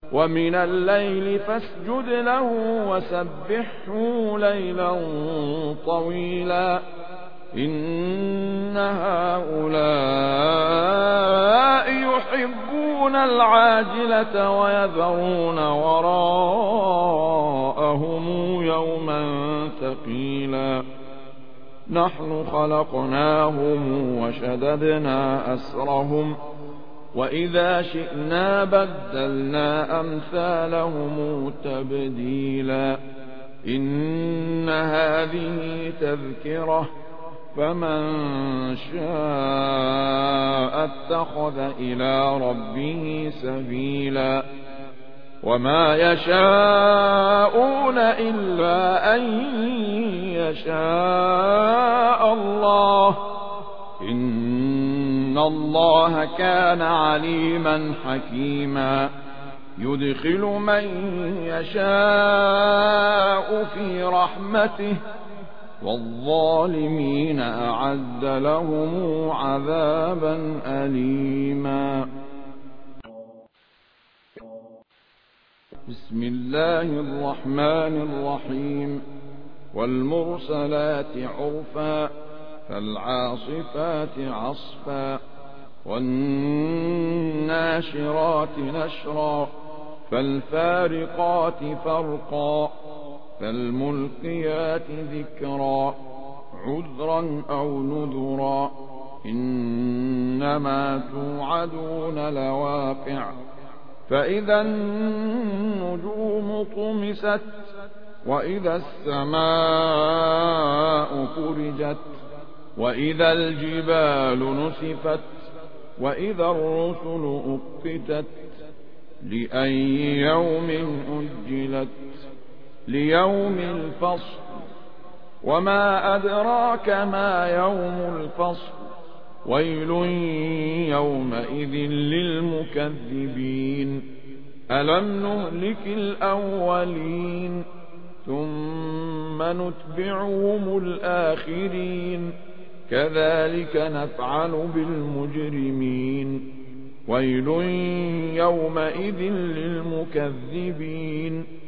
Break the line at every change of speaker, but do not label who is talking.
ومن الليل فاسجد له وسبحه ليلا طويلا إن هؤلاء يحبون العاجلة ويذرون وراءهم يوما ثقيلا نحن خلقناهم وشددنا أسرهم وإذا شئنا بدلنا أمثالهم تبديلا إن هذه تذكرة فمن شاء اتخذ إلى ربه سبيلا وما يشاءون إلا أن يشاء الله إن الله كان عليما حكيما يدخل من يشاء في رحمته والظالمين أعد لهم عذابا أليما بسم الله الرحمن الرحيم والمرسلات عرفا فالعاصفات عصفا والناشرات نشرا فالفارقات فرقا فالملقيات ذكرا عذرا أو نذرا إنما توعدون لواقع فإذا النجوم طمست وإذا السماء فرجت وإذا الجبال نسفت وإذا الرسل أقتت لأي يوم أجلت ليوم الفصل وما أدراك ما يوم الفصل ويل يومئذ للمكذبين ألم نهلك الأولين ثم نتبعهم الآخرين كذلك نفعل بالمجرمين ويل يومئذ للمكذبين